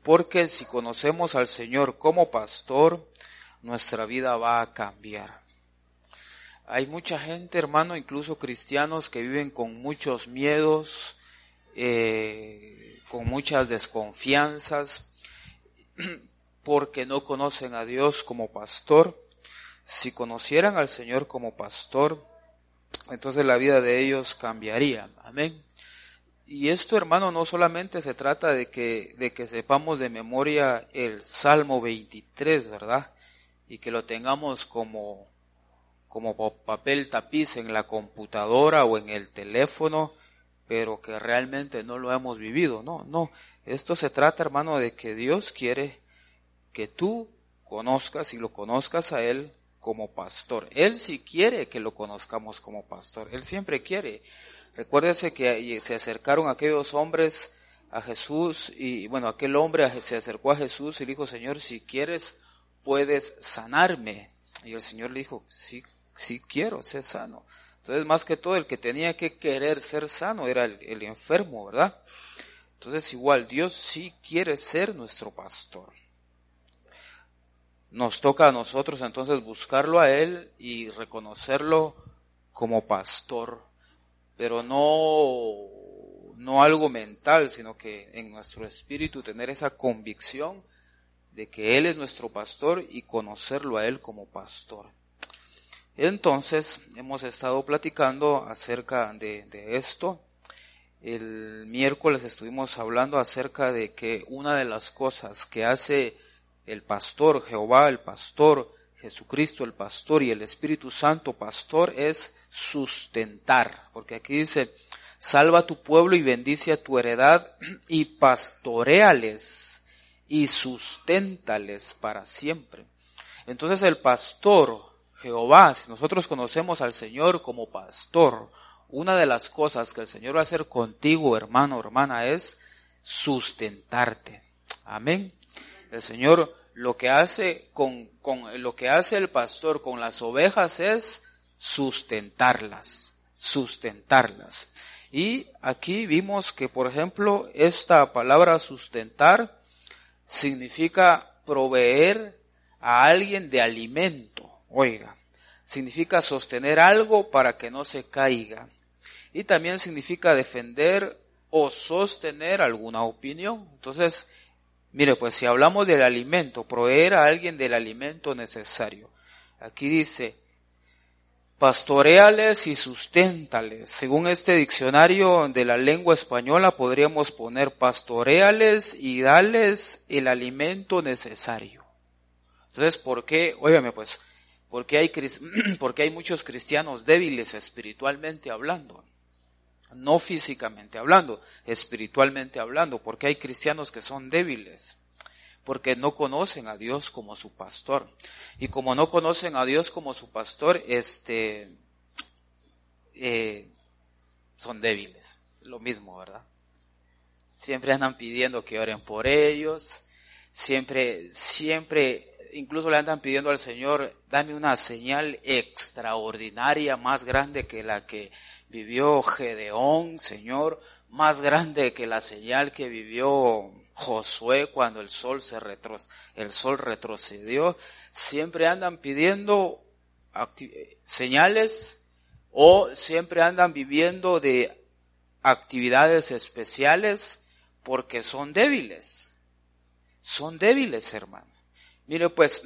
porque si conocemos al Señor como pastor, nuestra vida va a cambiar. Hay mucha gente, hermano, incluso cristianos, que viven con muchos miedos, con muchas desconfianzas, porque no conocen a Dios como pastor. Si conocieran al Señor como pastor, entonces la vida de ellos cambiaría. Amén. Y esto, hermano, no solamente se trata de que sepamos de memoria el Salmo 23, ¿verdad? Y que lo tengamos como papel tapiz en la computadora o en el teléfono, pero que realmente no lo hemos vivido. No. Esto se trata, hermano, de que Dios quiere que tú conozcas y lo conozcas a Él como pastor. Él sí quiere que lo conozcamos como pastor. Él siempre quiere. Recuérdese que se acercaron aquellos hombres a Jesús y, bueno, aquel hombre se acercó a Jesús y le dijo, Señor, si quieres, puedes sanarme. Y el Señor le dijo, sí quiero ser sano. Entonces, más que todo, el que tenía que querer ser sano era el enfermo, ¿verdad? Entonces, igual, Dios sí quiere ser nuestro pastor. Nos toca a nosotros entonces buscarlo a Él y reconocerlo como pastor, pero no algo mental, sino que en nuestro espíritu tener esa convicción de que Él es nuestro pastor y conocerlo a Él como pastor. Entonces, hemos estado platicando acerca de esto. El miércoles estuvimos hablando acerca de que una de las cosas que hace el pastor, Jehová el pastor, Jesucristo el pastor y el Espíritu Santo pastor es sustentar. Porque aquí dice, salva a tu pueblo y bendice a tu heredad y pastoréales y susténtales para siempre. Entonces el pastor, Jehová, si nosotros conocemos al Señor como pastor, una de las cosas que el Señor va a hacer contigo, hermano o hermana, es sustentarte. Amén. El Señor lo que hace lo que hace el pastor con las ovejas es sustentarlas. Y aquí vimos que, por ejemplo, esta palabra sustentar significa proveer a alguien de alimento. Oiga, significa sostener algo para que no se caiga. Y también significa defender o sostener alguna opinión. Entonces, mire, pues si hablamos del alimento, proveer a alguien del alimento necesario. Aquí dice, pastoréales y susténtales. Según este diccionario de la lengua española podríamos poner pastoréales y dales el alimento necesario. Entonces, ¿por qué? Óigame pues, porque hay muchos cristianos débiles espiritualmente hablando. No físicamente hablando, espiritualmente hablando, porque hay cristianos que son débiles, porque no conocen a Dios como su pastor. Y como no conocen a Dios como su pastor, son débiles. Lo mismo, ¿verdad? Siempre andan pidiendo que oren por ellos, siempre, incluso le andan pidiendo al Señor, dame una señal extraordinaria, más grande que la que vivió Gedeón, Señor, más grande que la señal que vivió Josué cuando el sol retrocedió. Siempre andan pidiendo señales o siempre andan viviendo de actividades especiales porque son débiles. Son débiles, hermano. Mire pues,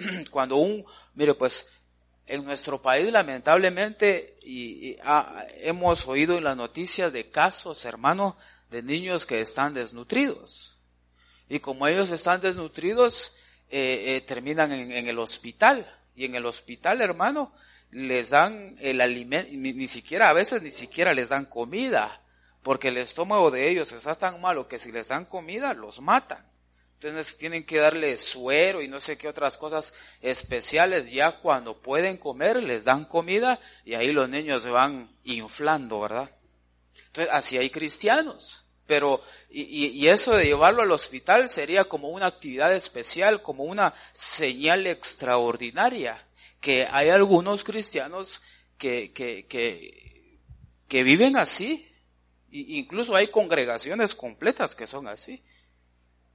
en nuestro país lamentablemente hemos oído en las noticias de casos, hermano, de niños que están desnutridos. Y como ellos están desnutridos, terminan en el hospital. Y en el hospital, hermano, les dan el alimento, a veces ni siquiera les dan comida, porque el estómago de ellos está tan malo que si les dan comida, los matan. Entonces tienen que darle suero y no sé qué otras cosas especiales. Ya cuando pueden comer, les dan comida y ahí los niños se van inflando, ¿verdad? Entonces así hay cristianos. Pero, y eso de llevarlo al hospital sería como una actividad especial, como una señal extraordinaria. Que hay algunos cristianos que viven así. Incluso hay congregaciones completas que son así.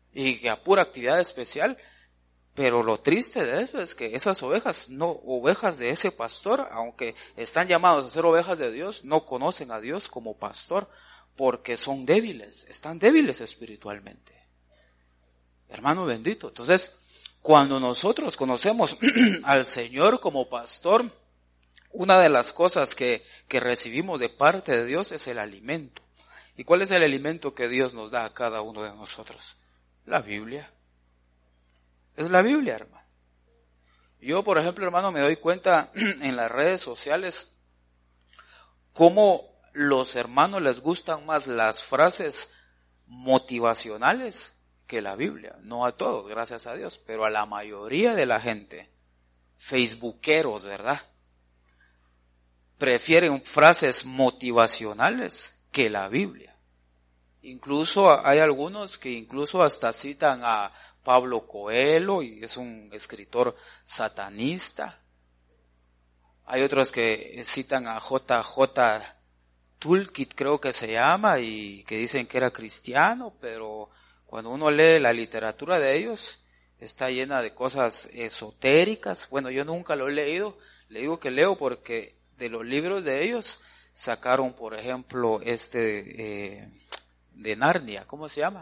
y que a pura actividad especial. Pero lo triste de eso es que esas ovejas de ese pastor, aunque están llamados a ser ovejas de Dios, no conocen a Dios como pastor porque son débiles, están débiles espiritualmente. Hermano bendito. Entonces, cuando nosotros conocemos al Señor como pastor, una de las cosas que recibimos de parte de Dios es el alimento. ¿Y cuál es el alimento que Dios nos da a cada uno de nosotros? La Biblia. Es la Biblia, hermano. Yo, por ejemplo, hermano, me doy cuenta en las redes sociales cómo los hermanos les gustan más las frases motivacionales que la Biblia. No a todos, gracias a Dios, pero a la mayoría de la gente, facebookeros, ¿verdad? Prefieren frases motivacionales que la Biblia. Incluso hay algunos que incluso hasta citan a Pablo Coelho, y es un escritor satanista. Hay otros que citan a JJ Toolkit, creo que se llama, y que dicen que era cristiano, pero cuando uno lee la literatura de ellos, está llena de cosas esotéricas. Bueno, yo nunca lo he leído, le digo que leo porque de los libros de ellos sacaron, por ejemplo, de Narnia, ¿cómo se llama?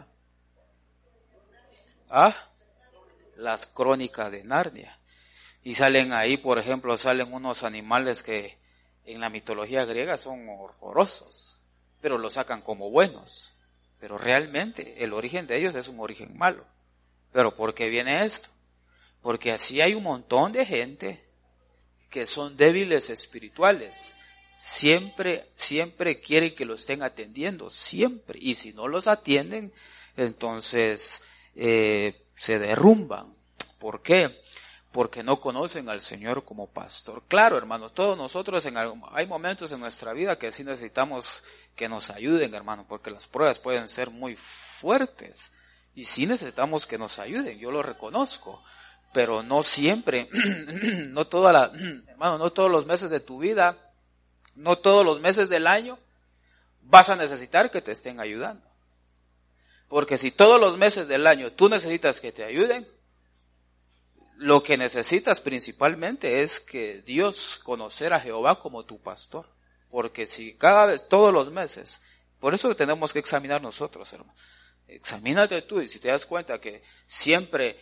Las crónicas de Narnia. Y salen ahí, por ejemplo, salen unos animales que en la mitología griega son horrorosos, pero los sacan como buenos. Pero realmente el origen de ellos es un origen malo. ¿Pero por qué viene esto? Porque así hay un montón de gente que son débiles espirituales. Siempre quieren que los estén atendiendo, siempre. Y si no los atienden, entonces se derrumban. ¿Por qué? Porque no conocen al Señor como pastor. Claro, hermano, todos nosotros hay momentos en nuestra vida que sí necesitamos que nos ayuden, hermano, porque las pruebas pueden ser muy fuertes. Y sí necesitamos que nos ayuden, yo lo reconozco. Pero no siempre, no todos los meses de tu vida, no todos los meses del año vas a necesitar que te estén ayudando. Porque si todos los meses del año tú necesitas que te ayuden, lo que necesitas principalmente es que Dios, conocer a Jehová como tu pastor. Porque si todos los meses, por eso tenemos que examinar nosotros, hermano. Examínate tú, y si te das cuenta que siempre,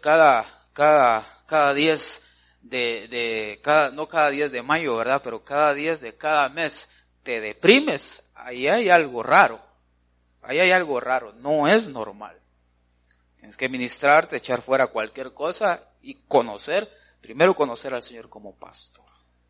cada 10 no cada 10 de mayo, ¿verdad? Pero cada 10 de cada mes te deprimes, ahí hay algo raro. Ahí hay algo raro, no es normal. Tienes que ministrarte, echar fuera cualquier cosa y primero conocer al Señor como pastor.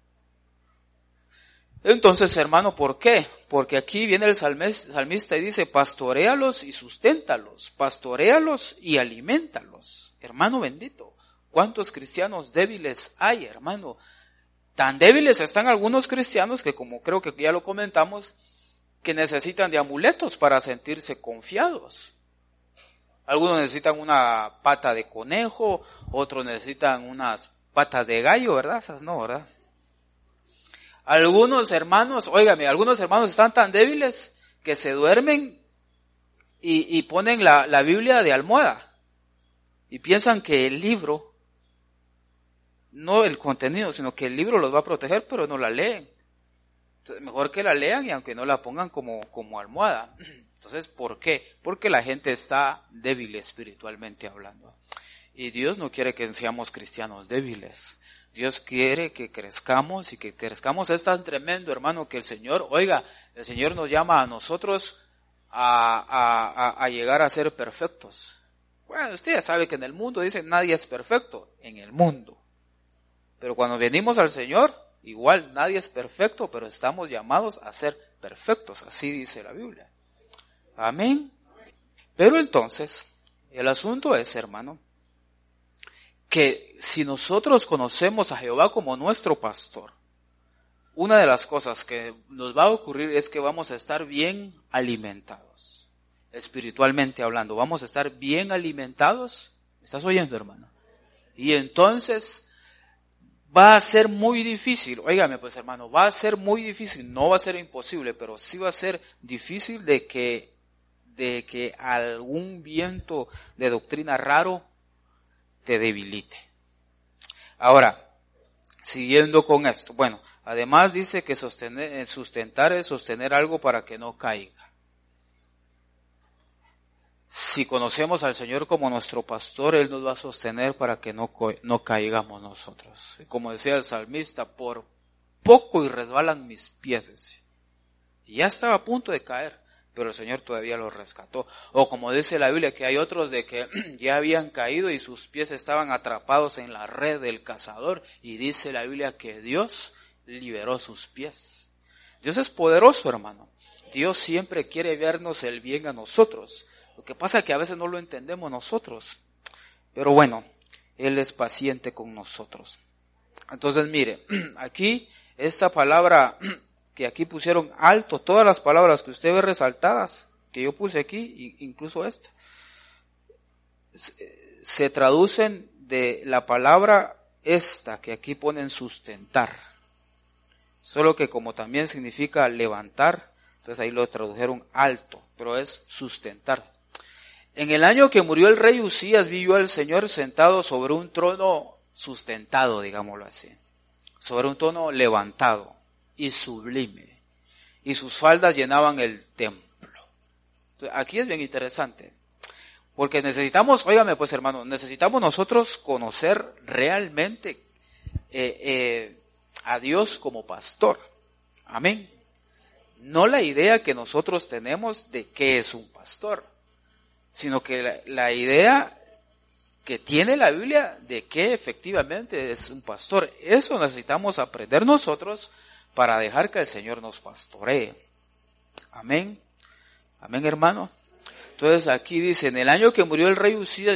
Entonces, hermano, ¿por qué? Porque aquí viene el salmista y dice, pastoréalos y susténtalos, pastoréalos y aliméntalos. Hermano bendito, ¿cuántos cristianos débiles hay, hermano? Tan débiles están algunos cristianos que, como creo que ya lo comentamos, que necesitan de amuletos para sentirse confiados. Algunos necesitan una pata de conejo, otros necesitan unas patas de gallo, ¿verdad? Esas no, ¿verdad? Algunos hermanos están tan débiles que se duermen y ponen la Biblia de almohada y piensan que el libro, no el contenido, sino que el libro los va a proteger, pero no la leen. Entonces, mejor que la lean y aunque no la pongan como almohada. Entonces, ¿por qué? Porque la gente está débil espiritualmente hablando. Y Dios no quiere que seamos cristianos débiles. Dios quiere que crezcamos y que crezcamos. Es tan tremendo, hermano, que el Señor nos llama a nosotros a llegar a ser perfectos. Bueno, usted ya sabe que en el mundo dicen nadie es perfecto, en el mundo. Pero cuando venimos al Señor, igual nadie es perfecto, pero estamos llamados a ser perfectos, así dice la Biblia. Amén. Pero entonces, el asunto es, hermano, que si nosotros conocemos a Jehová como nuestro pastor, una de las cosas que nos va a ocurrir es que vamos a estar bien alimentados. Espiritualmente hablando, vamos a estar bien alimentados. ¿Me estás oyendo, hermano? Y entonces va a ser muy difícil, óigame pues hermano, va a ser muy difícil, no va a ser imposible, pero sí va a ser difícil de que de que algún viento de doctrina raro te debilite. Ahora, siguiendo con esto, bueno, además dice que sustentar es sostener algo para que no caiga. Si conocemos al Señor como nuestro pastor, Él nos va a sostener para que no caigamos nosotros. Como decía el salmista, por poco y resbalan mis pies, decía. Y ya estaba a punto de caer, pero el Señor todavía los rescató. O como dice la Biblia, que hay otros de que ya habían caído y sus pies estaban atrapados en la red del cazador. Y dice la Biblia que Dios liberó sus pies. Dios es poderoso, hermano. Dios siempre quiere vernos el bien a nosotros. Lo que pasa es que a veces no lo entendemos nosotros. Pero bueno, Él es paciente con nosotros. Entonces mire, aquí esta palabra que aquí pusieron alto, todas las palabras que usted ve resaltadas, que yo puse aquí, incluso esta, se traducen de la palabra esta que aquí ponen sustentar. Solo que como también significa levantar, entonces ahí lo tradujeron alto, pero es sustentar. En el año que murió el rey Usías, vi yo al Señor sentado sobre un trono sustentado, digámoslo así, sobre un trono levantado y sublime, y sus faldas llenaban el templo. Entonces, aquí es bien interesante, porque necesitamos, óigame pues hermano, necesitamos nosotros conocer realmente a Dios como pastor. Amén. No la idea que nosotros tenemos de qué es un pastor, sino que la idea que tiene la Biblia de que efectivamente es un pastor. Eso necesitamos aprender nosotros para dejar que el Señor nos pastoree. Amén. Amén, hermano. Entonces aquí dice, en el año que murió el rey Usías,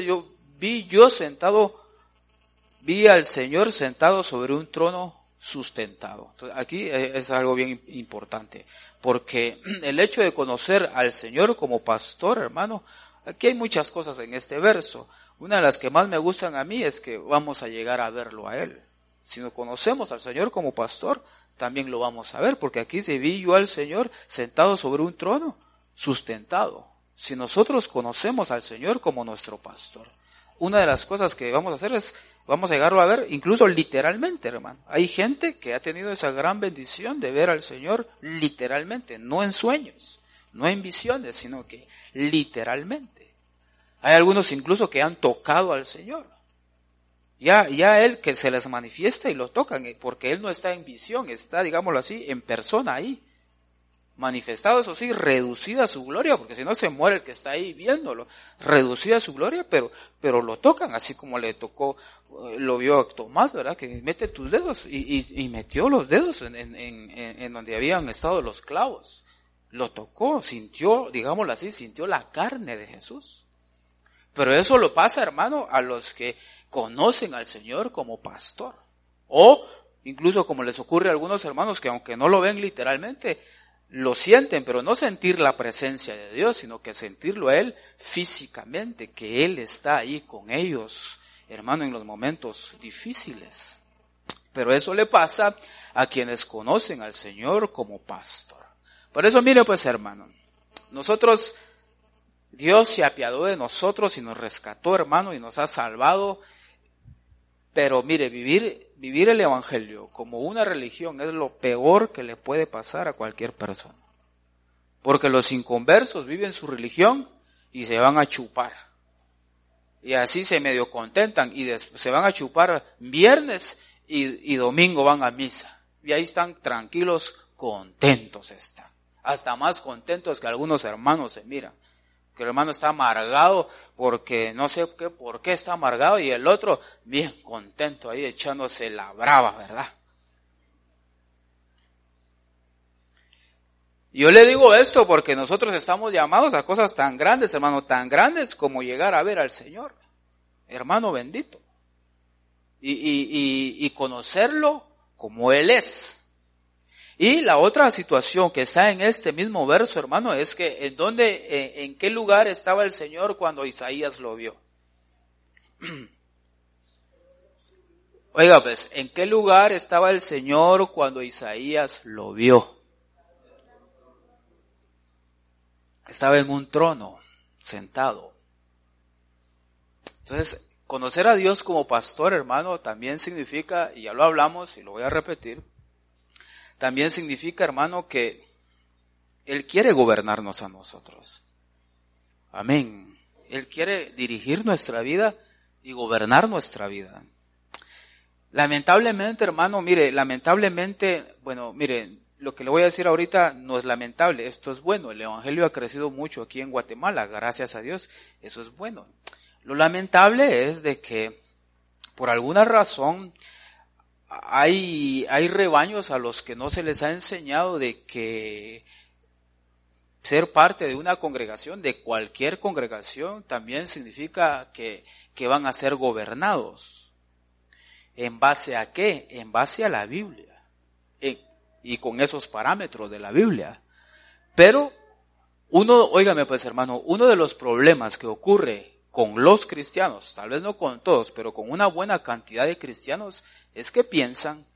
vi al Señor sentado sobre un trono sustentado. Entonces, aquí es algo bien importante, porque el hecho de conocer al Señor como pastor, hermano, aquí hay muchas cosas en este verso. Una de las que más me gustan a mí es que vamos a llegar a verlo a Él. Si no conocemos al Señor como pastor, también lo vamos a ver, porque aquí se vi yo al Señor sentado sobre un trono sustentado. Si nosotros conocemos al Señor como nuestro pastor, una de las cosas que vamos a hacer es, vamos a llegarlo a ver incluso literalmente, hermano. Hay gente que ha tenido esa gran bendición de ver al Señor literalmente, no en sueños, no en visiones, sino que literalmente. Hay algunos incluso que han tocado al Señor. Ya Él que se les manifiesta y lo tocan, porque Él no está en visión, está, digámoslo así, en persona ahí. Manifestado, eso sí, reducida su gloria, porque si no se muere el que está ahí viéndolo. Reducida su gloria, pero lo tocan, así como le tocó, lo vio a Tomás, ¿verdad? Que mete tus dedos, y metió los dedos en donde habían estado los clavos. Lo tocó, sintió, digámoslo así, sintió la carne de Jesús. Pero eso lo pasa, hermano, a los que conocen al Señor como pastor. O incluso como les ocurre a algunos hermanos que aunque no lo ven literalmente, lo sienten, pero no sentir la presencia de Dios, sino que sentirlo a Él físicamente, que Él está ahí con ellos, hermano, en los momentos difíciles. Pero eso le pasa a quienes conocen al Señor como pastor. Por eso, mire pues, hermano, nosotros, Dios se apiadó de nosotros y nos rescató, hermano, y nos ha salvado. Pero mire, vivir el evangelio como una religión es lo peor que le puede pasar a cualquier persona. Porque los inconversos viven su religión y se van a chupar. Y así se medio contentan y se van a chupar viernes y domingo van a misa. Y ahí están tranquilos, contentos están. Hasta más contentos que algunos hermanos se miran. Que el hermano está amargado porque no sé por qué está amargado, y el otro bien contento ahí echándose la brava, ¿verdad? Yo le digo esto porque nosotros estamos llamados a cosas tan grandes, hermano, tan grandes como llegar a ver al Señor, hermano bendito, y conocerlo como Él es. Y la otra situación que está en este mismo verso, hermano, es que en qué lugar estaba el Señor cuando Isaías lo vio. Oiga, pues, ¿en qué lugar estaba el Señor cuando Isaías lo vio? estaba en un trono, sentado. Entonces, conocer a Dios como pastor, hermano, también significa, y ya lo hablamos y lo voy a repetir, también significa, hermano, que Él quiere gobernarnos a nosotros. Amén. Él quiere dirigir nuestra vida y gobernar nuestra vida. Lamentablemente, hermano, mire, lo que le voy a decir ahorita no es lamentable, esto es bueno. El evangelio ha crecido mucho aquí en Guatemala, gracias a Dios, eso es bueno. Lo lamentable es de que por alguna razón hay rebaños a los que no se les ha enseñado de que ser parte de una congregación, de cualquier congregación, también significa que van a ser gobernados. ¿En base a qué? En base a la Biblia. Y con esos parámetros de la Biblia. Pero óigame pues hermano, uno de los problemas que ocurre con los cristianos, tal vez no con todos, pero con una buena cantidad de cristianos, es que piensan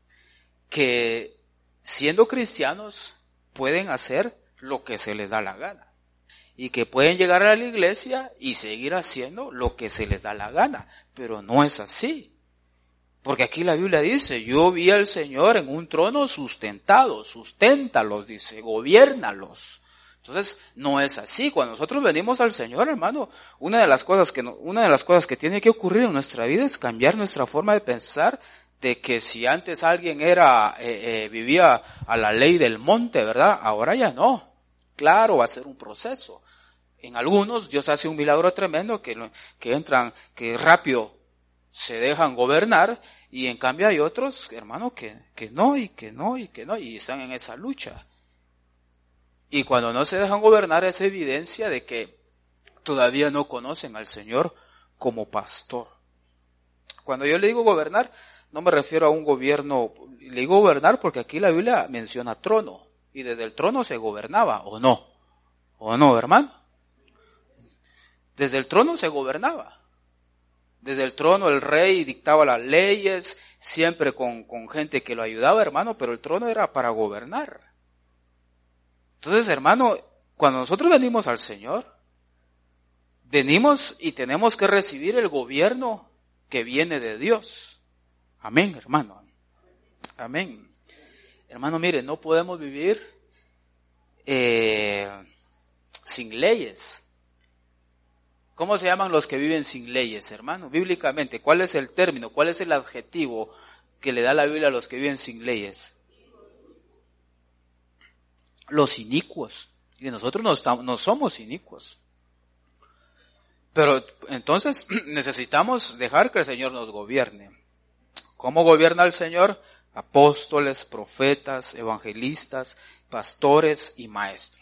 que siendo cristianos pueden hacer lo que se les da la gana. Y que pueden llegar a la iglesia y seguir haciendo lo que se les da la gana. Pero no es así. Porque aquí la Biblia dice, yo vi al Señor en un trono sustentado, susténtalos, dice, gobiérnalos. Entonces, no es así. Cuando nosotros venimos al Señor, hermano, una de las cosas que tiene que ocurrir en nuestra vida es cambiar nuestra forma de pensar, de que si antes alguien vivía a la ley del monte, ¿verdad? Ahora ya no. Claro, va a ser un proceso. En algunos Dios hace un milagro tremendo que entran, que rápido se dejan gobernar, y en cambio hay otros, hermano, que no, y están en esa lucha. Y cuando no se dejan gobernar es evidencia de que todavía no conocen al Señor como pastor. Cuando yo le digo gobernar, no me refiero a un gobierno, le digo gobernar porque aquí la Biblia menciona trono, y desde el trono se gobernaba, ¿o no, hermano? Desde el trono se gobernaba. Desde el trono el rey dictaba las leyes, siempre con gente que lo ayudaba, hermano, pero el trono era para gobernar. Entonces, hermano, cuando nosotros venimos al Señor, venimos y tenemos que recibir el gobierno que viene de Dios. Amén, hermano. Amén. Hermano, mire, no podemos vivir sin leyes. ¿Cómo se llaman los que viven sin leyes, hermano? Bíblicamente, ¿cuál es el término? ¿Cuál es el adjetivo que le da la Biblia a los que viven sin leyes? Los inicuos. Y nosotros no somos inicuos. Pero entonces necesitamos dejar que el Señor nos gobierne. ¿Cómo gobierna el Señor? Apóstoles, profetas, evangelistas, pastores y maestros.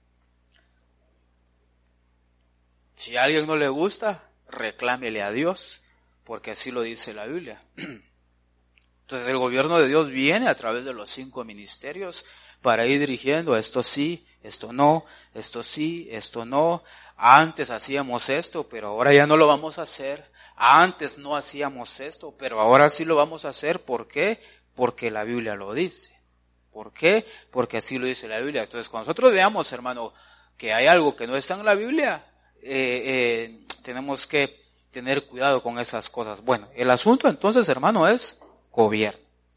Si a alguien no le gusta, reclámele a Dios, porque así lo dice la Biblia. Entonces el gobierno de Dios viene a través de los 5 ministerios para ir dirigiendo esto sí, esto no, esto sí, esto no. Antes hacíamos esto, pero ahora ya no lo vamos a hacer. Antes no hacíamos esto, pero ahora sí lo vamos a hacer. ¿Por qué? Porque la Biblia lo dice. ¿Por qué? Porque así lo dice la Biblia. Entonces cuando nosotros veamos, hermano, que hay algo que no está en la Biblia, tenemos que tener cuidado con esas cosas. Bueno, el asunto entonces, hermano, es gobierno.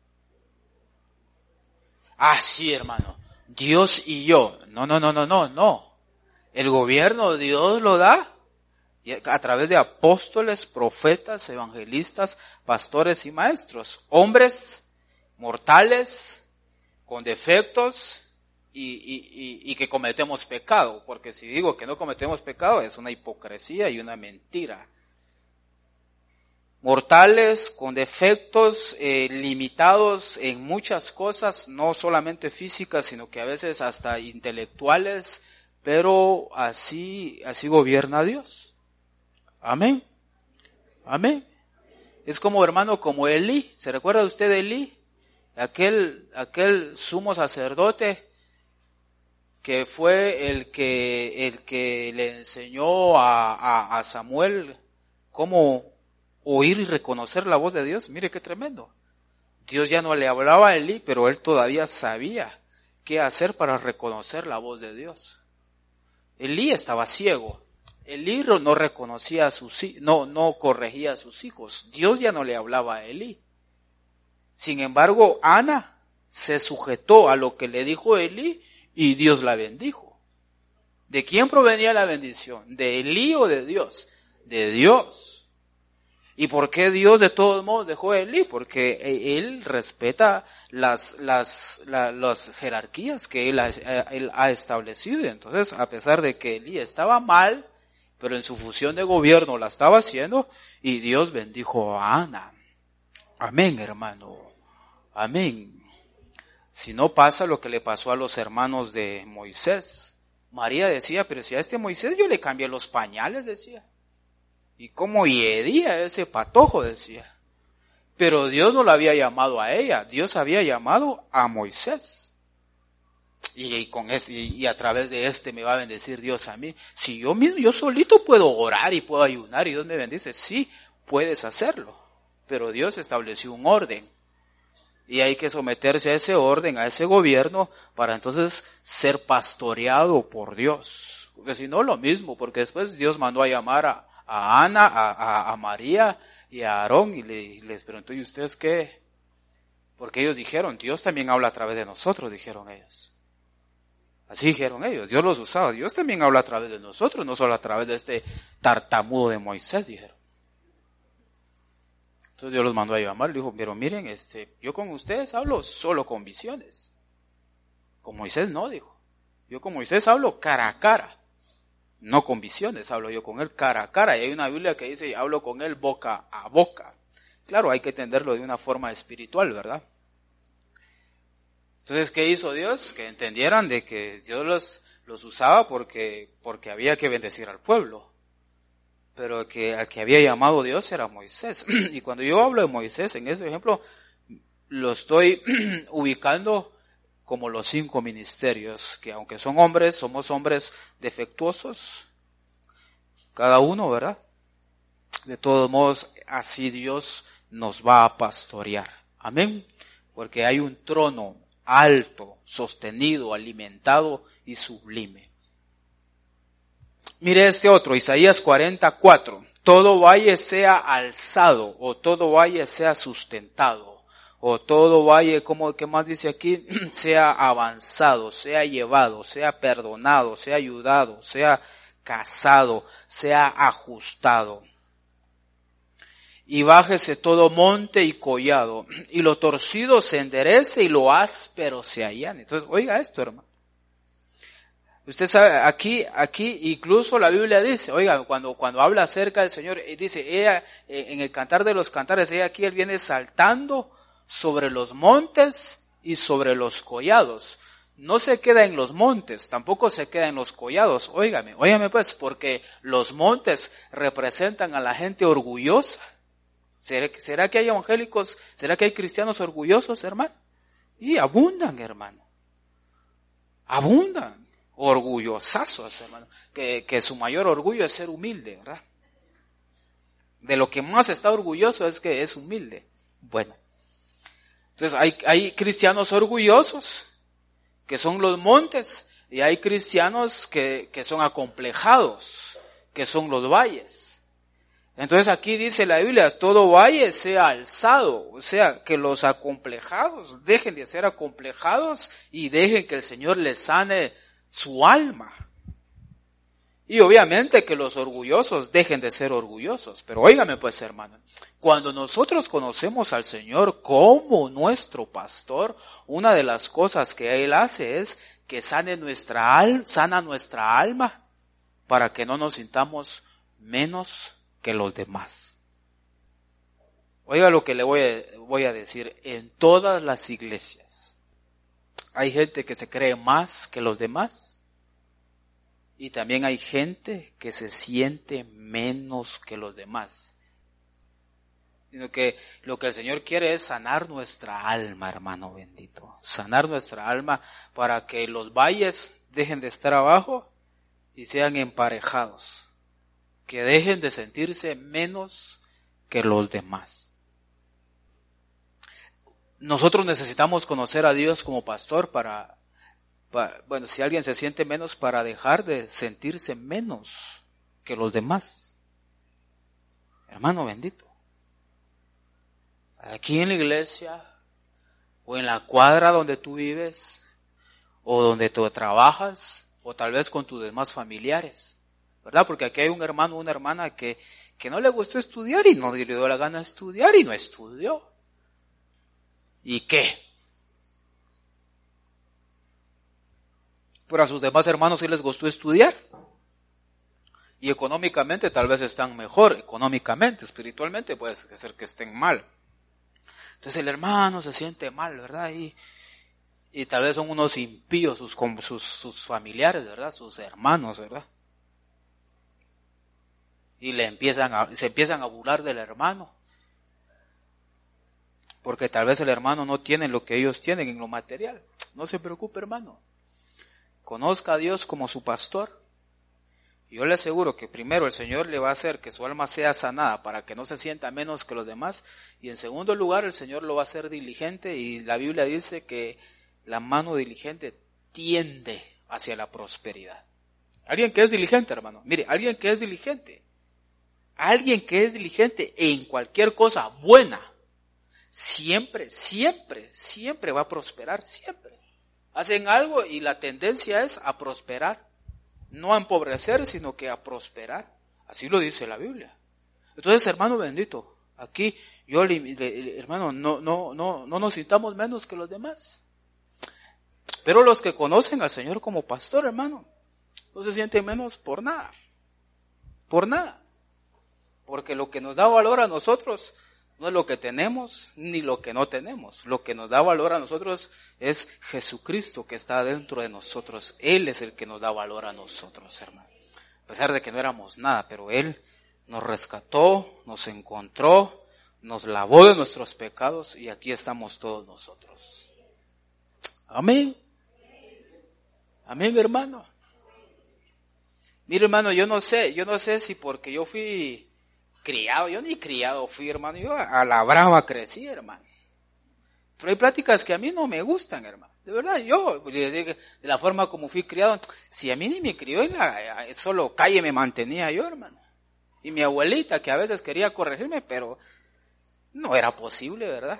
Ah, sí, hermano, Dios y yo. No. El gobierno Dios lo da a través de apóstoles, profetas, evangelistas, pastores y maestros. Hombres mortales, con defectos, y que cometemos pecado, porque si digo que no cometemos pecado es una hipocresía y una mentira. Mortales, con defectos, limitados en muchas cosas, no solamente físicas, sino que a veces hasta intelectuales, pero así gobierna Dios. Amén. Amén. Es como, hermano, como Elí. ¿Se recuerda usted de Elí? Aquel sumo sacerdote que fue el que le enseñó a Samuel cómo oír y reconocer la voz de Dios. Mire qué tremendo. Dios ya no le hablaba a Elí, pero él todavía sabía qué hacer para reconocer la voz de Dios. Elí estaba ciego. Elí no reconocía a sus hijos, no corregía a sus hijos. Dios ya no le hablaba a Elí. Sin embargo, Ana se sujetó a lo que le dijo Elí y Dios la bendijo. ¿De quién provenía la bendición? ¿De Elí o de Dios? De Dios. ¿Y por qué Dios de todos modos dejó a Elí? Porque él respeta las jerarquías que él ha establecido. Y entonces, a pesar de que Elí estaba mal, pero en su función de gobierno la estaba haciendo, y Dios bendijo a Ana. Amén, hermano. Amén. Si no pasa lo que le pasó a los hermanos de Moisés. María decía, pero si a este Moisés yo le cambié los pañales, decía. Y cómo hiedía ese patojo, decía. Pero Dios no la había llamado a ella, Dios había llamado a Moisés. Y a través de me va a bendecir Dios a mí. Si yo solito puedo orar y puedo ayunar y Dios me bendice, sí, puedes hacerlo. Pero Dios estableció un orden. Y hay que someterse a ese orden, a ese gobierno, para entonces ser pastoreado por Dios. Porque si no, lo mismo, porque después Dios mandó a llamar a Ana, a María y a Aarón y les preguntó, ¿y ustedes qué? Porque ellos dijeron, Dios también habla a través de nosotros, dijeron ellos. Así dijeron ellos, Dios los usaba, Dios también habla a través de nosotros, no solo a través de este tartamudo de Moisés, dijeron. Entonces Dios los mandó a llamar, le dijo, pero miren, yo con ustedes hablo solo con visiones. Con Moisés no, dijo. Yo con Moisés hablo cara a cara. No con visiones, hablo yo con él cara a cara. Y hay una Biblia que dice, hablo con él boca a boca. Claro, hay que entenderlo de una forma espiritual, ¿verdad? Entonces, ¿qué hizo Dios? Que entendieran de que Dios los usaba porque había que bendecir al pueblo. Pero que al que había llamado Dios era Moisés. Y cuando yo hablo de Moisés, en este ejemplo, lo estoy ubicando como los 5 ministerios, que aunque son hombres, somos hombres defectuosos, cada uno, ¿verdad? De todos modos, así Dios nos va a pastorear. Amén. Porque hay un trono alto, sostenido, alimentado y sublime. Mire este otro, Isaías 44. Todo valle sea alzado, o todo valle sea sustentado, o todo valle, ¿qué más dice aquí? Sea avanzado, sea llevado, sea perdonado, sea ayudado, sea casado, sea ajustado. Y bájese todo monte y collado, y lo torcido se enderece y lo áspero se allane. Entonces, oiga esto, hermano. Usted sabe, aquí incluso la Biblia dice, oiga, cuando habla acerca del Señor, dice, ella, en el Cantar de los Cantares, ella aquí, él viene saltando sobre los montes y sobre los collados. No se queda en los montes, tampoco se queda en los collados. Óigame pues, porque los montes representan a la gente orgullosa. ¿Será que hay evangélicos, será que hay cristianos orgullosos, hermano? Y abundan, hermano. Abundan. Orgullosazos, hermano. Que su mayor orgullo es ser humilde, ¿verdad? De lo que más está orgulloso es que es humilde. Bueno. Entonces hay cristianos orgullosos, que son los montes, y hay cristianos que son acomplejados, que son los valles. Entonces aquí dice la Biblia, todo valle sea alzado, o sea, que los acomplejados dejen de ser acomplejados y dejen que el Señor les sane su alma. Y obviamente que los orgullosos dejen de ser orgullosos. Pero óigame pues, hermano, cuando nosotros conocemos al Señor como nuestro pastor, una de las cosas que Él hace es que sana nuestra alma para que no nos sintamos menos que los demás. Oiga lo que le voy a decir, en todas las iglesias hay gente que se cree más que los demás y también hay gente que se siente menos que los demás. Sino que lo que el Señor quiere es sanar nuestra alma, hermano bendito. Sanar nuestra alma para que los valles dejen de estar abajo y sean emparejados. Que dejen de sentirse menos que los demás. Nosotros necesitamos conocer a Dios como pastor para Bueno, si alguien se siente menos, para dejar de sentirse menos que los demás. Hermano bendito. Aquí en la iglesia, o en la cuadra donde tú vives, o donde tú trabajas, o tal vez con tus demás familiares, ¿verdad? Porque aquí hay un hermano o una hermana que no le gustó estudiar y no le dio la gana de estudiar y no estudió. ¿Y qué? Pero a sus demás hermanos sí les gustó estudiar. Y económicamente tal vez están mejor, económicamente, espiritualmente puede ser que estén mal. Entonces el hermano se siente mal, ¿verdad? Y tal vez son unos impíos sus familiares, ¿verdad? Sus hermanos, ¿verdad? Y se empiezan a burlar del hermano. Porque tal vez el hermano no tiene lo que ellos tienen en lo material. No se preocupe, hermano. Conozca a Dios como su pastor. Yo le aseguro que primero el Señor le va a hacer que su alma sea sanada para que no se sienta menos que los demás. Y en segundo lugar el Señor lo va a hacer diligente, y la Biblia dice que la mano diligente tiende hacia la prosperidad. Alguien que es diligente, hermano. Mire, alguien que es diligente en cualquier cosa buena, siempre va a prosperar, siempre. Hacen algo y la tendencia es a prosperar. No a empobrecer, sino que a prosperar. Así lo dice la Biblia. Entonces, hermano bendito, aquí hermano, no nos sintamos menos que los demás. Pero los que conocen al Señor como pastor, hermano, no se sienten menos por nada. Por nada. Porque lo que nos da valor a nosotros no es lo que tenemos ni lo que no tenemos. Lo que nos da valor a nosotros es Jesucristo que está dentro de nosotros. Él es el que nos da valor a nosotros, hermano. A pesar de que no éramos nada, pero Él nos rescató, nos encontró, nos lavó de nuestros pecados y aquí estamos todos nosotros. Amén. Amén, hermano. Mire, hermano, yo no sé si porque yo fui criado, yo ni criado fui, hermano, yo a la brava crecí, hermano. Pero hay pláticas que a mí no me gustan, hermano. De verdad, yo, de la forma como fui criado, si a mí ni me crió solo calle me mantenía yo, hermano. Y mi abuelita, que a veces quería corregirme, pero no era posible, ¿verdad?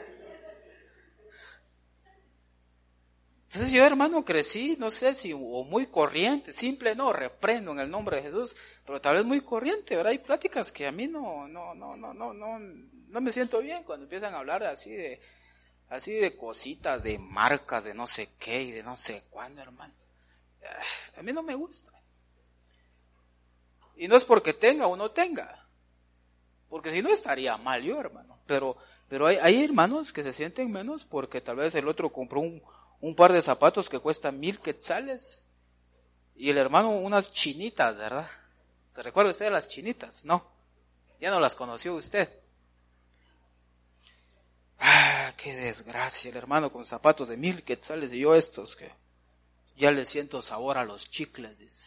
Entonces yo, hermano, crecí, no sé si o muy corriente, simple, no, reprendo en el nombre de Jesús, pero tal vez muy corriente, ¿verdad? Hay pláticas que a mí no me siento bien cuando empiezan a hablar así de cositas, de marcas, de no sé qué y de no sé cuándo, hermano. A mí no me gusta. Y no es porque tenga o no tenga, porque si no estaría mal yo, hermano. Pero hay hermanos que se sienten menos porque tal vez el otro compró un par de zapatos que cuestan 1,000 quetzales y el hermano unas chinitas, ¿verdad? ¿Se recuerda usted de las chinitas? No, ya no las conoció usted. Qué desgracia, el hermano con zapatos de 1,000 quetzales y yo estos que ya le siento sabor a los chicles, dice.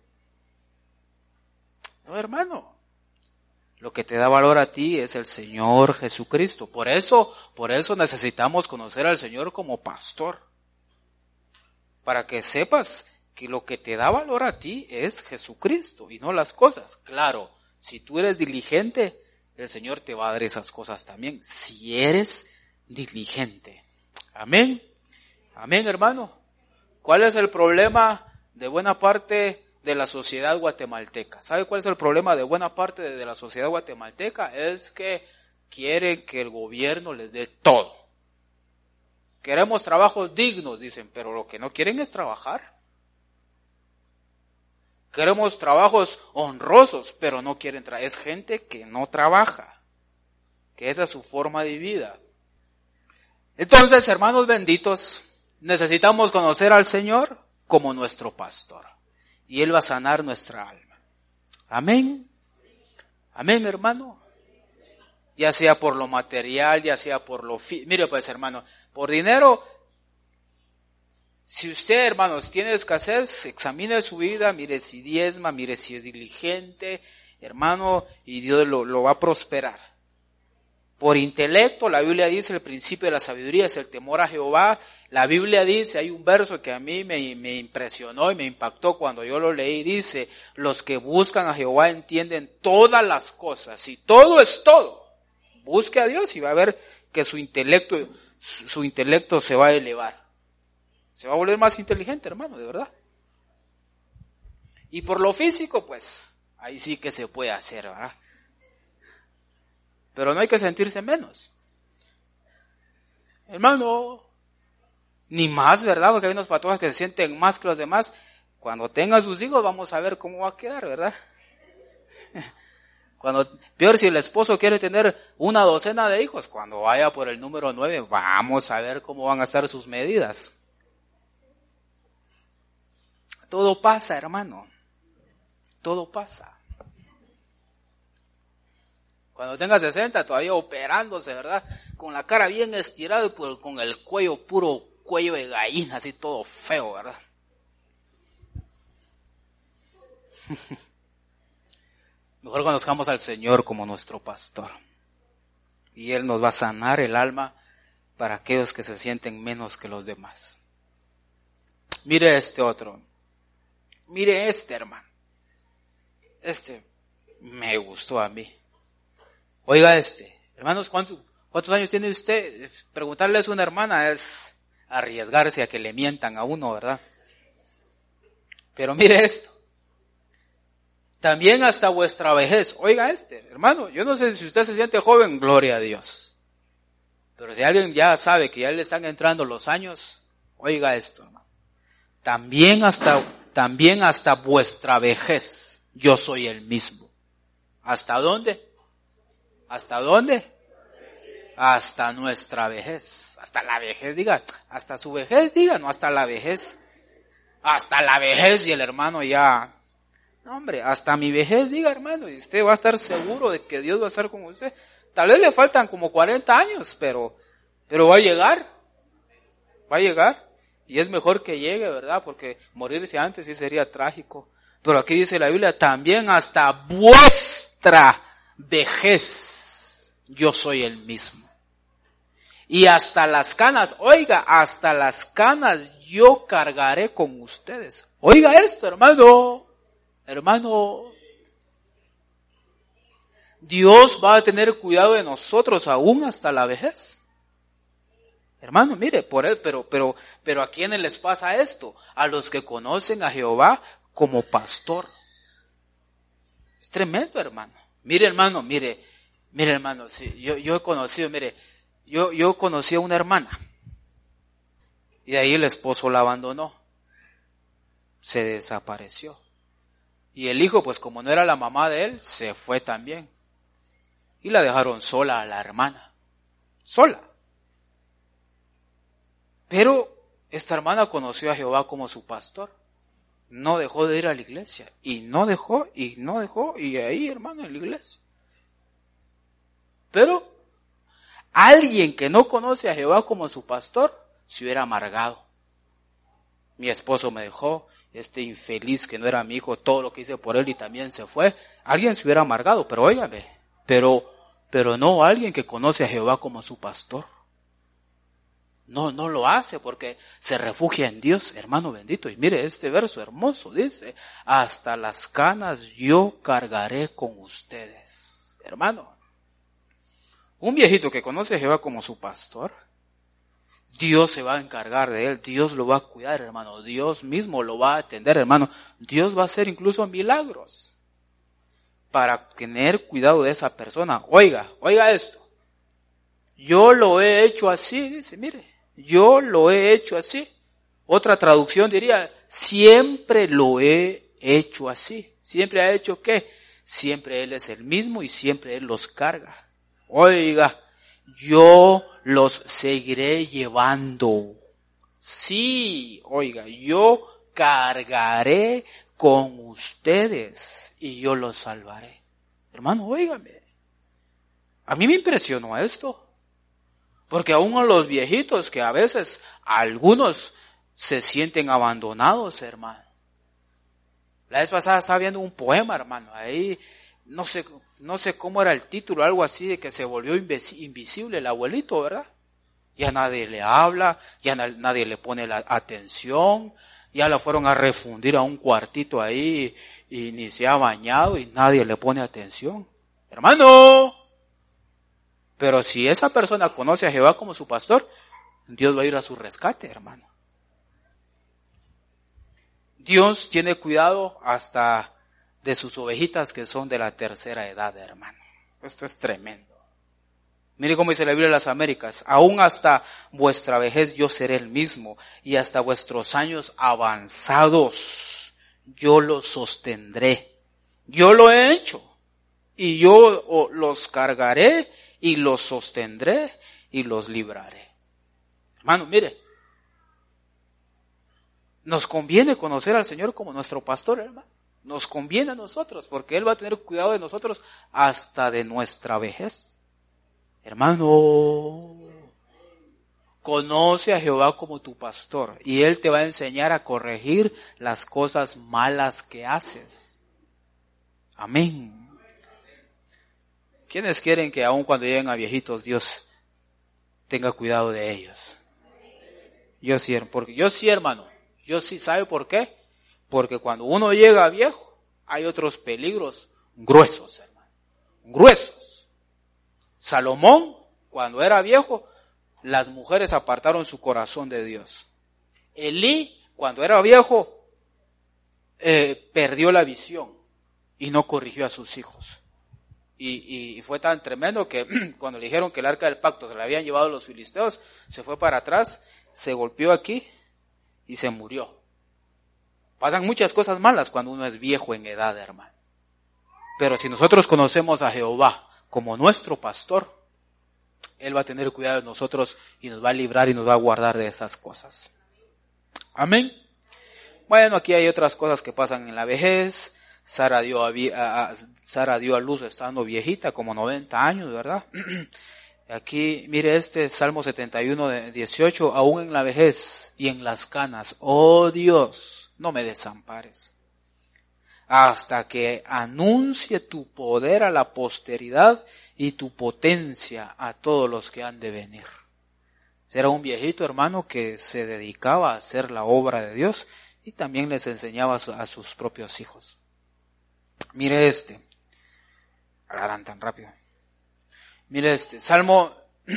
No, hermano, lo que te da valor a ti es el Señor Jesucristo. Por eso necesitamos conocer al Señor como pastor. Para que sepas que lo que te da valor a ti es Jesucristo y no las cosas. Claro, si tú eres diligente, el Señor te va a dar esas cosas también, si eres diligente. Amén. Amén, hermano. ¿Cuál es el problema de buena parte de la sociedad guatemalteca? ¿Sabe cuál es el problema de buena parte de la sociedad guatemalteca? Es que quieren que el gobierno les dé todo. Queremos trabajos dignos, dicen, pero lo que no quieren es trabajar. Queremos trabajos honrosos, pero no quieren trabajar. Es gente que no trabaja, que esa es su forma de vida. Entonces, hermanos benditos, necesitamos conocer al Señor como nuestro pastor. Y Él va a sanar nuestra alma. Amén. Amén, hermano. Ya sea por lo material, ya sea por lo físico. Mire pues, hermano, por dinero, si usted, hermanos, tiene escasez, examine su vida, mire si diezma, mire si es diligente, hermano, y Dios lo va a prosperar. Por intelecto, la Biblia dice, el principio de la sabiduría es el temor a Jehová. La Biblia dice, hay un verso que a mí me impresionó y me impactó cuando yo lo leí, dice, los que buscan a Jehová entienden todas las cosas, y todo es todo. Busque a Dios y va a ver que su intelecto se va a elevar. Se va a volver más inteligente, hermano, de verdad. Y por lo físico, pues, ahí sí que se puede hacer, ¿verdad? Pero no hay que sentirse menos. Hermano, ni más, ¿verdad? Porque hay unos patojos que se sienten más que los demás. Cuando tenga sus hijos vamos a ver cómo va a quedar, ¿verdad? Peor si el esposo quiere tener una docena de hijos, cuando vaya por el número 9, vamos a ver cómo van a estar sus medidas. Todo pasa, hermano. Todo pasa. Cuando tenga 60, todavía operándose, ¿verdad? Con la cara bien estirada y con el cuello puro cuello de gallina, así todo feo, ¿verdad? Mejor conozcamos al Señor como nuestro pastor. Y Él nos va a sanar el alma para aquellos que se sienten menos que los demás. Mire este otro. Mire este, hermano. Este me gustó a mí. Oiga hermanos, ¿cuántos años tiene usted? Preguntarle a una hermana es arriesgarse a que le mientan a uno, ¿verdad? Pero mire esto. También hasta vuestra vejez. Oiga hermano, yo no sé si usted se siente joven, gloria a Dios. Pero si alguien ya sabe que ya le están entrando los años, oiga esto, hermano. También hasta vuestra vejez, yo soy el mismo. ¿Hasta dónde? ¿Hasta dónde? Hasta nuestra vejez. Hasta la vejez, diga. Hasta su vejez, diga, no hasta la vejez. Hasta la vejez y el hermano ya. No, hombre, hasta mi vejez, diga, hermano. Y usted va a estar seguro de que Dios va a estar con usted. Tal vez le faltan como 40 años, pero va a llegar. Va a llegar. Y es mejor que llegue, ¿verdad? Porque morirse antes sí sería trágico. Pero aquí dice la Biblia, también hasta vuestra vejez, yo soy el mismo. Y hasta las canas, oiga, hasta las canas yo cargaré con ustedes. Oiga esto, hermano. Dios va a tener cuidado de nosotros aún hasta la vejez. Hermano, mire, pero ¿a quiénes les pasa esto? A los que conocen a Jehová como pastor. Es tremendo, hermano. Mire, hermano, sí, yo he conocido, yo conocí a una hermana. Y de ahí el esposo la abandonó. Se desapareció. Y el hijo, pues como no era la mamá de él, se fue también. Y la dejaron sola a la hermana. Sola. Pero esta hermana conoció a Jehová como su pastor. No dejó de ir a la iglesia. Y ahí, hermano, en la iglesia. Pero alguien que no conoce a Jehová como su pastor, se hubiera amargado. Mi esposo me dejó, este infeliz que no era mi hijo, todo lo que hice por él y también se fue. Alguien se hubiera amargado, pero óigame, pero no alguien que conoce a Jehová como su pastor. No lo hace porque se refugia en Dios, hermano bendito. Y mire este verso hermoso, dice, hasta las canas yo cargaré con ustedes. Hermano, un viejito que conoce a Jehová como su pastor, Dios se va a encargar de él, Dios lo va a cuidar, hermano, Dios mismo lo va a atender, hermano. Dios va a hacer incluso milagros para tener cuidado de esa persona. Oiga esto. Yo lo he hecho así, dice, mire. Yo lo he hecho así. Otra traducción diría, siempre lo he hecho así. ¿Siempre ha hecho qué? Siempre Él es el mismo y siempre Él los carga. Oiga, yo los seguiré llevando. Sí, oiga, yo cargaré con ustedes y yo los salvaré. Hermano, óigame. A mí me impresionó esto. Porque aún a los viejitos que a veces algunos se sienten abandonados, hermano. La vez pasada estaba viendo un poema, hermano. Ahí, no sé, no sé cómo era el título, algo así de que se volvió invisible el abuelito, ¿verdad? Ya nadie le habla, ya nadie le pone la atención, ya lo fueron a refundir a un cuartito ahí y ni se ha bañado y nadie le pone atención. Hermano, pero si esa persona conoce a Jehová como su pastor, Dios va a ir a su rescate, hermano. Dios tiene cuidado hasta de sus ovejitas que son de la tercera edad, hermano. Esto es tremendo. Mire cómo dice la Biblia de las Américas: aún hasta vuestra vejez yo seré el mismo, y hasta vuestros años avanzados yo los sostendré. Yo lo he hecho, y yo los cargaré, y los sostendré, y los libraré. Hermano, mire, nos conviene conocer al Señor como nuestro pastor, hermano. Nos conviene a nosotros, porque Él va a tener cuidado de nosotros hasta de nuestra vejez. Hermano, conoce a Jehová como tu pastor, y Él te va a enseñar a corregir las cosas malas que haces. Amén. ¿Quiénes quieren que aun cuando lleguen a viejitos Dios tenga cuidado de ellos? Yo sí, hermano. Yo sí, ¿sabe por qué? Porque cuando uno llega viejo, hay otros peligros gruesos, hermano. Gruesos. Salomón, cuando era viejo, las mujeres apartaron su corazón de Dios. Elí, cuando era viejo, perdió la visión y no corrigió a sus hijos. Y fue tan tremendo que cuando le dijeron que el arca del pacto se la habían llevado los filisteos, se fue para atrás, se golpeó aquí y se murió. Pasan muchas cosas malas cuando uno es viejo en edad, hermano. Pero si nosotros conocemos a Jehová como nuestro pastor, Él va a tener cuidado de nosotros y nos va a librar y nos va a guardar de esas cosas. Amén. Bueno, aquí hay otras cosas que pasan en la vejez. Sara dio a luz estando viejita, como 90 años, ¿verdad? Aquí, mire Salmo 71, 18, aún en la vejez y en las canas, oh Dios, no me desampares, hasta que anuncie tu poder a la posteridad y tu potencia a todos los que han de venir. Era un viejito, hermano, que se dedicaba a hacer la obra de Dios y también les enseñaba a sus propios hijos. Mire hablarán tan rápido. Mire Salmo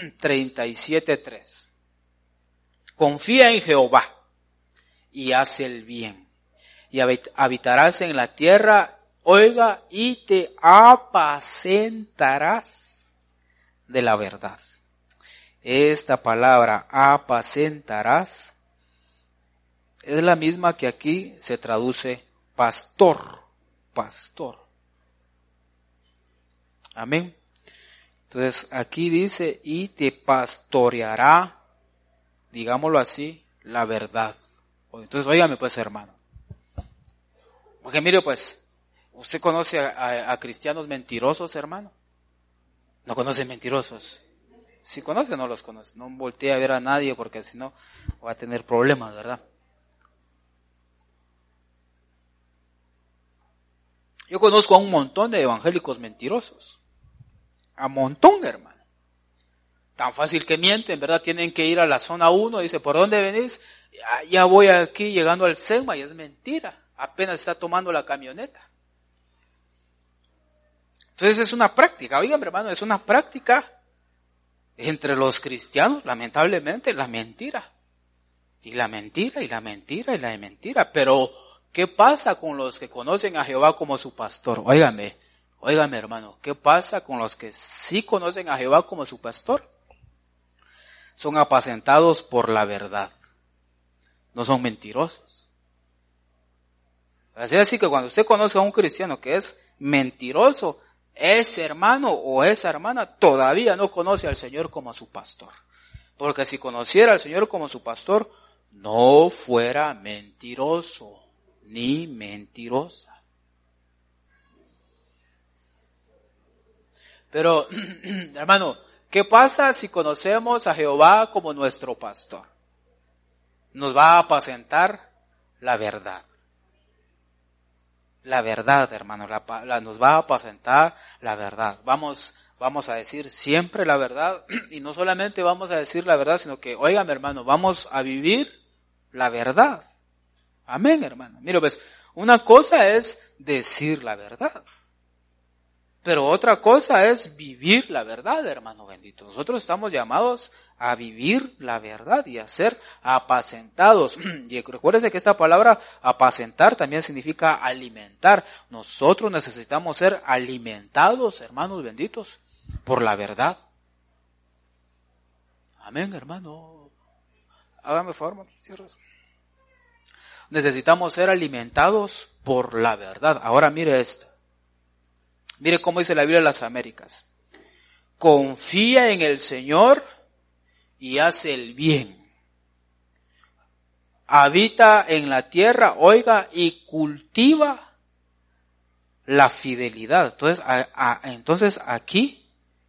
37:3. Confía en Jehová y haz el bien, y habitarás en la tierra, oiga, y te apacentarás de la verdad. Esta palabra apacentarás es la misma que aquí se traduce pastor. Amén. Entonces aquí dice, y te pastoreará, digámoslo así, la verdad. Entonces óigame pues, hermano. Porque mire pues, ¿usted conoce a cristianos mentirosos, hermano? ¿No conoce mentirosos? Si conoce, no los conoce. No voltee a ver a nadie porque si no va a tener problemas, ¿verdad? Yo conozco a un montón de evangélicos mentirosos. A montón, hermano. Tan fácil que mienten, ¿verdad? Tienen que ir a la zona 1, dice, ¿por dónde venís? Ya voy aquí llegando al SEGMA, y es mentira. Apenas está tomando la camioneta. Entonces es una práctica, oigan, hermano, es una práctica entre los cristianos, lamentablemente, la mentira. Y la mentira, y la mentira, y la mentira. Pero, ¿qué pasa con los que conocen a Jehová como su pastor? Óigame, hermano, ¿qué pasa con los que sí conocen a Jehová como su pastor? Son apacentados por la verdad. No son mentirosos. Así que cuando usted conoce a un cristiano que es mentiroso, ese hermano o esa hermana todavía no conoce al Señor como su pastor. Porque si conociera al Señor como su pastor, no fuera mentiroso ni mentirosa. Pero, hermano, ¿qué pasa si conocemos a Jehová como nuestro pastor? Nos va a apacentar la verdad. la verdad, hermano, nos va a apacentar la verdad. Vamos a decir siempre la verdad, y no solamente vamos a decir la verdad, sino que, óigame, hermano, vamos a vivir la verdad. Amén, hermano. Mira, pues, una cosa es decir la verdad, pero otra cosa es vivir la verdad, hermano bendito. Nosotros estamos llamados a vivir la verdad y a ser apacentados. Y recuérdense que esta palabra apacentar también significa alimentar. Nosotros necesitamos ser alimentados, hermanos benditos, por la verdad. Amén, hermano. Hágame favor, cierra eso. Necesitamos ser alimentados por la verdad. Ahora mire esto. Mire cómo dice la Biblia de las Américas. Confía en el Señor y hace el bien. Habita en la tierra, oiga, y cultiva la fidelidad. Entonces aquí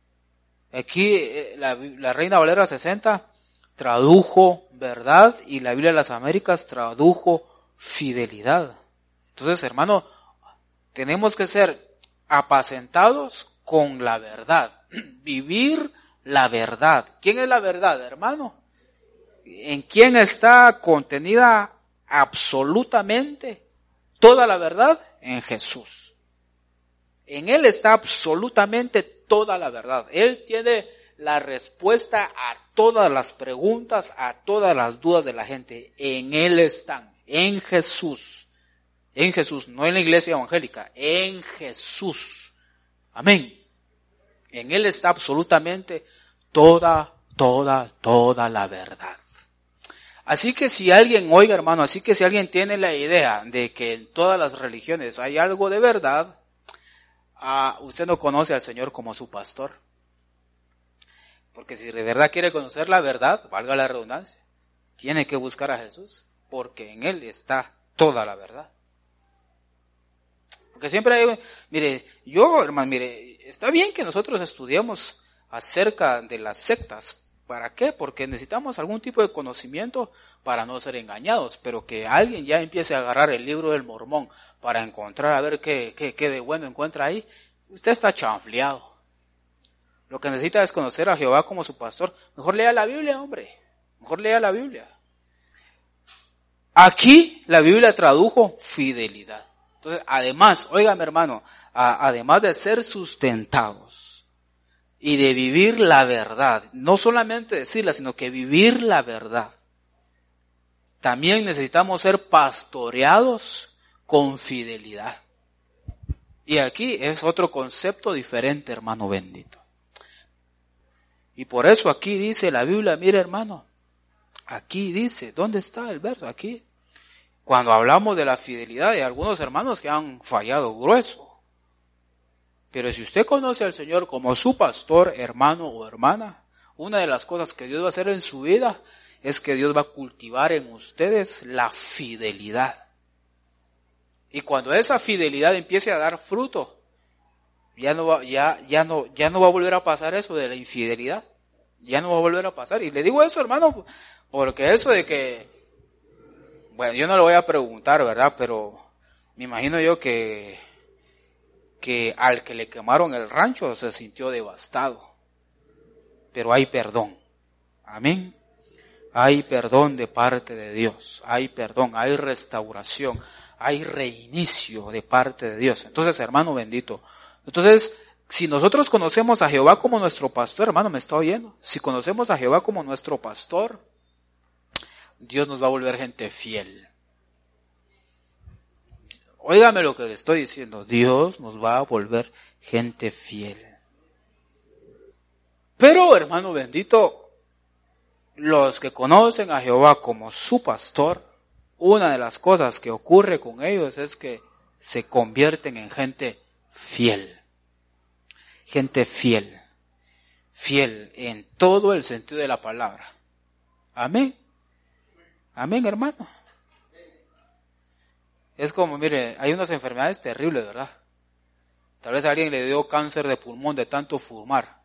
la Reina Valera 60 tradujo verdad y la Biblia de las Américas tradujo fidelidad. Entonces, hermano, tenemos que ser apacentados con la verdad, vivir la verdad. ¿Quién es la verdad, hermano? ¿En quién está contenida absolutamente toda la verdad? En Jesús. En Él está absolutamente toda la verdad. Él tiene la respuesta a todas las preguntas, a todas las dudas de la gente. En Él están, en Jesús. En Jesús, no en la iglesia evangélica, en Jesús. Amén. En Él está absolutamente toda la verdad. Así que si alguien, oiga hermano, si alguien tiene la idea de que en todas las religiones hay algo de verdad, usted no conoce al Señor como su pastor. Porque si de verdad quiere conocer la verdad, valga la redundancia, tiene que buscar a Jesús, porque en Él está toda la verdad. Porque siempre hay, hermano, está bien que nosotros estudiemos acerca de las sectas. ¿Para qué? Porque necesitamos algún tipo de conocimiento para no ser engañados, pero que alguien ya empiece a agarrar el libro del Mormón para encontrar, a ver qué de bueno encuentra ahí, usted está chanfleado. Lo que necesita es conocer a Jehová como su pastor. Mejor lea la Biblia, hombre. Mejor lea la Biblia. Aquí la Biblia tradujo fidelidad. Entonces, además, óigame hermano, además de ser sustentados y de vivir la verdad, no solamente decirla, sino que vivir la verdad, también necesitamos ser pastoreados con fidelidad. Y aquí es otro concepto diferente, hermano bendito. Y por eso aquí dice la Biblia, mire hermano, aquí dice, ¿dónde está el verso? Aquí. Cuando hablamos de la fidelidad, hay algunos hermanos que han fallado grueso. Pero si usted conoce al Señor como su pastor, hermano o hermana, una de las cosas que Dios va a hacer en su vida es que Dios va a cultivar en ustedes la fidelidad. Y cuando esa fidelidad empiece a dar fruto, ya no va a volver a pasar eso de la infidelidad. Ya no va a volver a pasar. Y le digo eso, hermano, porque eso de que, bueno, yo no le voy a preguntar, ¿verdad? Pero me imagino yo que al que le quemaron el rancho se sintió devastado. Pero hay perdón. Amén. Hay perdón de parte de Dios. Hay perdón, hay restauración, hay reinicio de parte de Dios. Entonces, hermano bendito, entonces, si nosotros conocemos a Jehová como nuestro pastor, hermano, ¿me está oyendo? Si conocemos a Jehová como nuestro pastor, Dios nos va a volver gente fiel. Óigame lo que le estoy diciendo, Dios nos va a volver gente fiel. Pero, hermano bendito, los que conocen a Jehová como su pastor, una de las cosas que ocurre con ellos es que se convierten en gente fiel. Gente fiel. Fiel en todo el sentido de la palabra. Amén. Amén, hermano. Es como, mire, hay unas enfermedades terribles, ¿verdad? Tal vez a alguien le dio cáncer de pulmón de tanto fumar.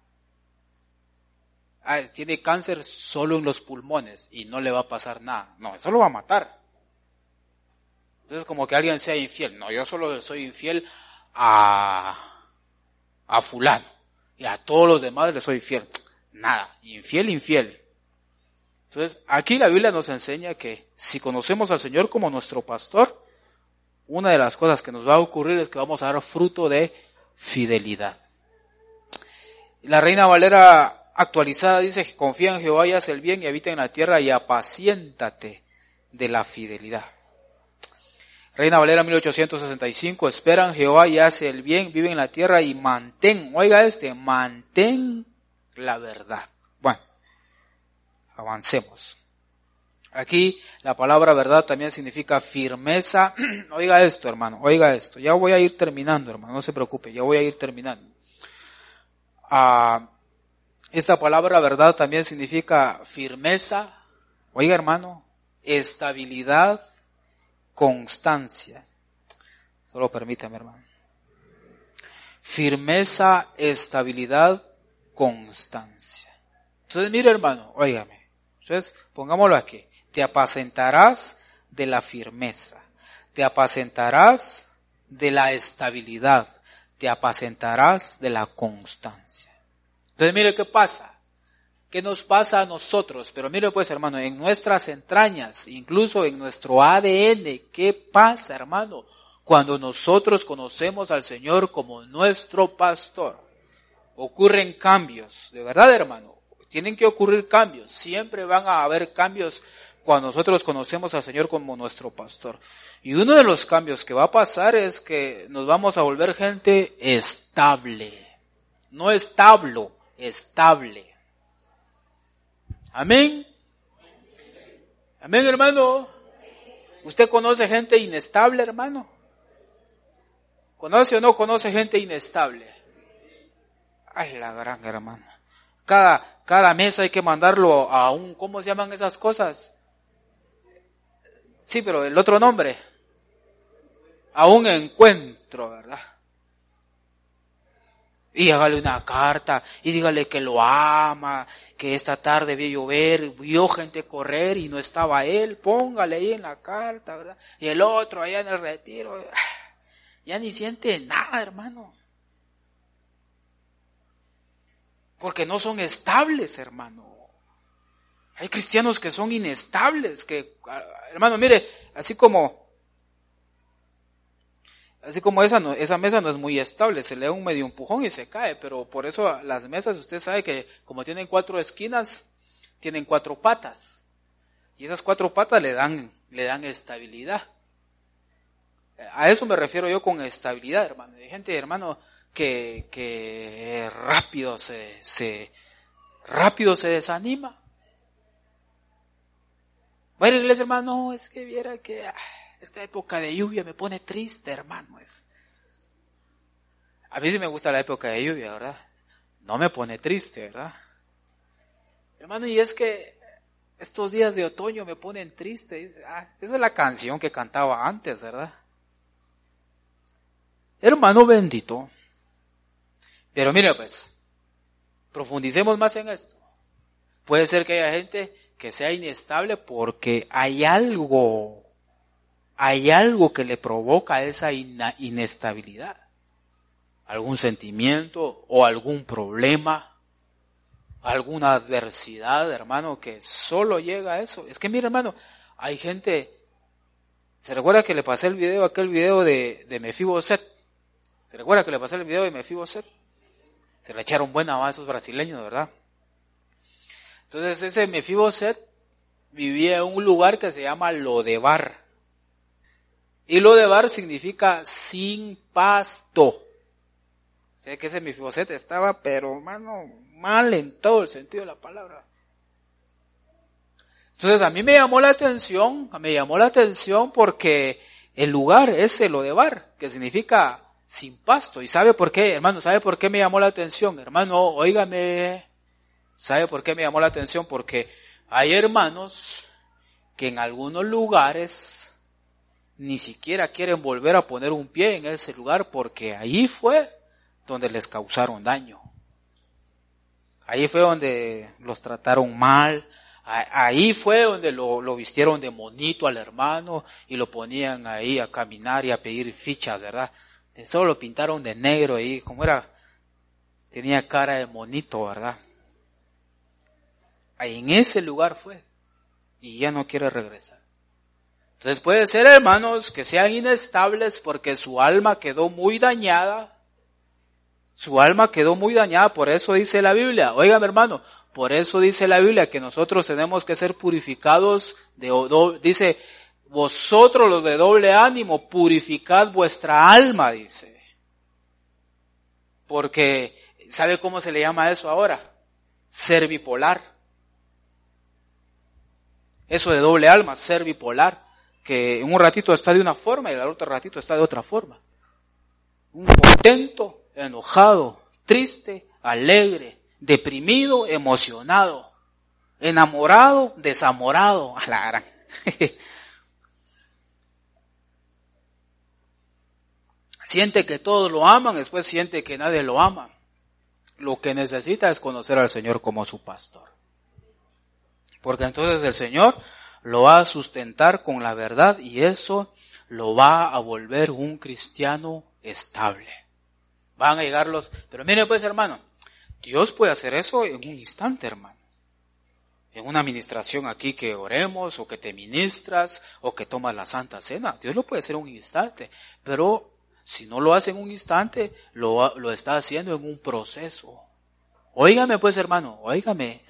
Tiene cáncer solo en los pulmones y no le va a pasar nada. No, eso lo va a matar. Entonces como que alguien sea infiel. No, yo solo soy infiel a fulano. Y a todos los demás les soy fiel. Nada, infiel. Entonces aquí la Biblia nos enseña que si conocemos al Señor como nuestro pastor, una de las cosas que nos va a ocurrir es que vamos a dar fruto de fidelidad. La Reina Valera actualizada dice: confía en Jehová y haz el bien y habita en la tierra y apaciéntate de la fidelidad. Reina Valera 1865, espera en Jehová y hace el bien, vive en la tierra y mantén la verdad. Bueno, avancemos. Aquí la palabra verdad también significa firmeza. Oiga esto, hermano, oiga esto. Ya voy a ir terminando, hermano, no se preocupe, ya voy a ir terminando. Esta palabra verdad también significa firmeza. Oiga, hermano, estabilidad, constancia. Solo permítame, hermano. Firmeza, estabilidad, constancia. Entonces, mire, hermano, óigame. Entonces, pongámoslo aquí. Te apacentarás de la firmeza. Te apacentarás de la estabilidad. Te apacentarás de la constancia. Entonces, mire qué pasa. ¿Qué nos pasa a nosotros? Pero mire pues, hermano, en nuestras entrañas, incluso en nuestro ADN, ¿qué pasa, hermano? Cuando nosotros conocemos al Señor como nuestro pastor. Ocurren cambios, de verdad, hermano. Tienen que ocurrir cambios. Siempre van a haber cambios cuando nosotros conocemos al Señor como nuestro pastor. Y uno de los cambios que va a pasar es que nos vamos a volver gente estable. No establo, estable. Amén. Amén, hermano. ¿Usted conoce gente inestable, hermano? ¿Conoce o no conoce gente inestable? Ay, la gran, hermano. Cada mes hay que mandarlo a un, ¿cómo se llaman esas cosas? Sí, pero el otro nombre. A un encuentro, ¿verdad? Y hágale una carta y dígale que lo ama, que esta tarde vio llover, vio gente correr y no estaba él, póngale ahí en la carta, ¿verdad? Y el otro allá en el retiro, ya ni siente nada, hermano. Porque no son estables, hermano. Hay cristianos que son inestables, que, hermano, mire, así como esa mesa no es muy estable, se le da un medio empujón y se cae, pero por eso las mesas, usted sabe que como tienen 4 esquinas, tienen 4 patas. Y esas 4 patas le dan estabilidad. A eso me refiero yo con estabilidad, hermano. Hay gente, hermano, que rápido se desanima. Va a ir a la iglesia, hermano, no, es que viera que esta época de lluvia me pone triste, hermano. A mí sí me gusta la época de lluvia, ¿verdad? No me pone triste, ¿verdad? Hermano, y es que estos días de otoño me ponen triste. Dice, esa es la canción que cantaba antes, ¿verdad? Hermano bendito. Pero mire pues, profundicemos más en esto. Puede ser que haya gente que sea inestable porque hay algo que le provoca esa inestabilidad. Algún sentimiento o algún problema, alguna adversidad, hermano, que solo llega a eso. Es que mire, hermano, hay gente, ¿se recuerda que le pasé aquel video de Mefiboset? ¿Se recuerda que le pasé el video de Mefiboset? Se le echaron buena a esos brasileños, ¿verdad? Entonces ese Mefiboset vivía en un lugar que se llama Lodebar. Y Lodebar significa sin pasto. O sea que ese Mefiboset estaba, pero hermano, mal en todo el sentido de la palabra. Entonces a mí me llamó la atención porque el lugar es el Lodebar, que significa sin pasto. ¿Y sabe por qué, hermano? ¿Sabe por qué me llamó la atención? Hermano, óigame. ¿Sabe por qué me llamó la atención? Porque hay hermanos que en algunos lugares ni siquiera quieren volver a poner un pie en ese lugar porque ahí fue donde les causaron daño. Ahí fue donde los trataron mal, Ahí fue donde lo vistieron de monito al hermano y lo ponían ahí a caminar y a pedir fichas, ¿verdad? Solo lo pintaron de negro ahí, como era, tenía cara de monito, ¿verdad? Ahí en ese lugar fue y ya no quiere regresar. Entonces puede ser, hermanos, que sean inestables porque su alma quedó muy dañada. Su alma quedó muy dañada, por eso dice la Biblia. Óigame, hermano, por eso dice la Biblia que nosotros tenemos que ser purificados dice, vosotros los de doble ánimo, purificad vuestra alma, dice. Porque, ¿sabe cómo se le llama eso ahora? Ser bipolar. Eso de doble alma, ser bipolar, que en un ratito está de una forma y en el otro ratito está de otra forma. Un contento, enojado, triste, alegre, deprimido, emocionado, enamorado, desamorado, a la gran. Siente que todos lo aman, después siente que nadie lo ama. Lo que necesita es conocer al Señor como su pastor. Porque entonces el Señor lo va a sustentar con la verdad y eso lo va a volver un cristiano estable. Van a llegar pero mire pues, hermano, Dios puede hacer eso en un instante, hermano. En una administración aquí que oremos o que te ministras o que tomas la Santa Cena. Dios lo puede hacer en un instante, pero si no lo hace en un instante, lo está haciendo en un proceso. Óigame pues, hermano, óigame.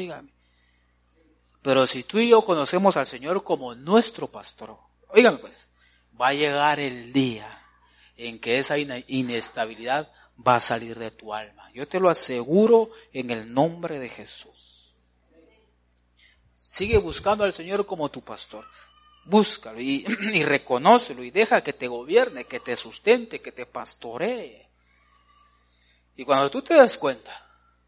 Pero si tú y yo conocemos al Señor como nuestro pastor, óigame pues, va a llegar el día en que esa inestabilidad va a salir de tu alma. Yo te lo aseguro en el nombre de Jesús. Sigue buscando al Señor como tu pastor. Búscalo y reconócelo y deja que te gobierne, que te sustente, que te pastoree. Y cuando tú te des cuenta,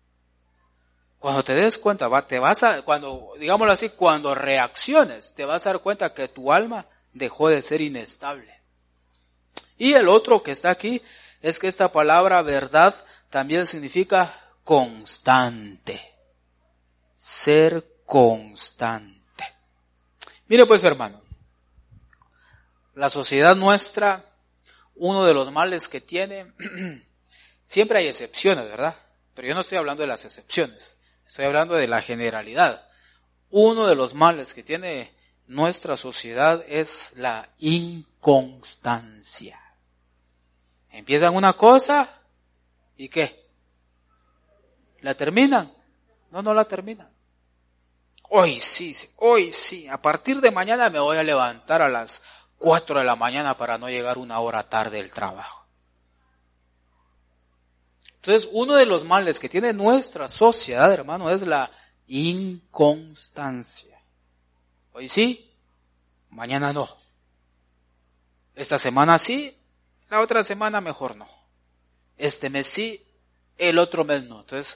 digámoslo así, cuando reacciones, te vas a dar cuenta que tu alma dejó de ser inestable. Y el otro que está aquí es que esta palabra verdad también significa constante. Ser constante. Mire pues, hermano, la sociedad nuestra, uno de los males que tiene, siempre hay excepciones, ¿verdad? Pero yo no estoy hablando de las excepciones, estoy hablando de la generalidad. Uno de los males que tiene nuestra sociedad es la inconstancia. Empiezan una cosa y ¿qué? ¿La terminan? No la terminan. Hoy sí, a partir de mañana me voy a levantar a las 4 de la mañana para no llegar una hora tarde del trabajo. Entonces, uno de los males que tiene nuestra sociedad, hermano, es la inconstancia. Hoy sí, mañana no. Esta semana sí, la otra semana mejor no. Este mes sí, el otro mes no. Entonces,